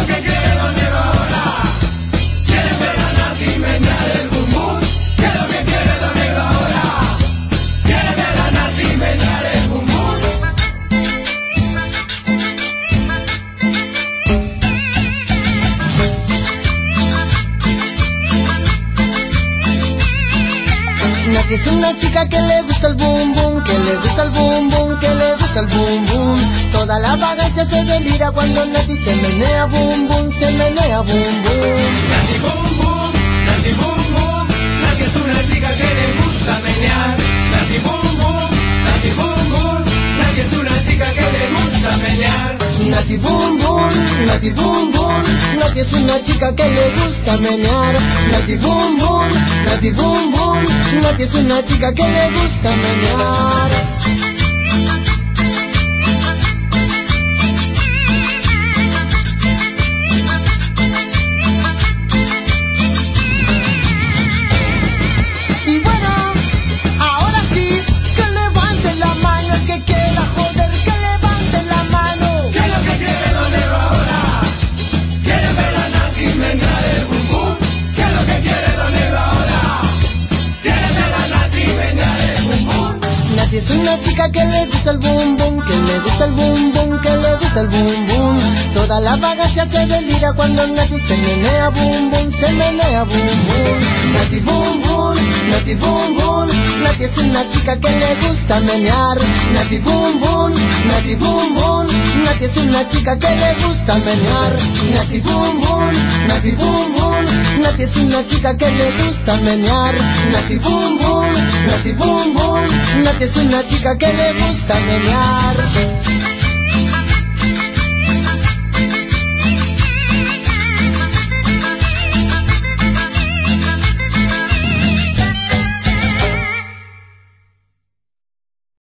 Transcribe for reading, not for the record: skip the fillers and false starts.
lo que quiere Don Diego ahora? ¿Quiere ver a Nati menear el bum bum? ¿Qué es lo que quiere Don Diego ahora? ¿Quiere ver a Nati menear el bum bum? Nati es una chica que le gusta el bum bum, que le gusta el bum bum, que le gusta el bum bum. Toda la vagancia se delira cuando Nati se menea bum bum, se menea bum bum. Nati bum bum, Nati bum bum, Nati es una chica que le gusta menear. Nati bum bum, Nati bum bum, Nati es una chica que le gusta menear. Nati bum bum, Nati bum bum, Nati es una chica que le gusta menear. Nati bum bum, Nati bum bum, Nati es una chica que le gusta menear. Y bueno, ahora sí, que levante la mano el que quiera joder, que levante la mano. ¿Qué es lo que quiere Don Diego ahora? ¿Quiere ver a Nati menear el bum bum? ¿Qué es lo que quiere Don Diego ahora? ¿Quiere ver a Nati menear el bum bum? Nati es una chica que le gusta el bum bum, que le gusta el bum bum, que le gusta el bum bum. Toda la vagancia se delira cuando Nati se menea bum bum, se menea bum bum. Nati bum bum, Nati bum bum, Nati es una chica que le gusta menear. Nati bum bum, Nati bum bum, Nati es una chica que le gusta menear. Nati bum bum, Nati bum bum, Nati es una chica que le gusta menear. Nati bum bum, Nati bum bum, Nati es una chica que le gusta menear.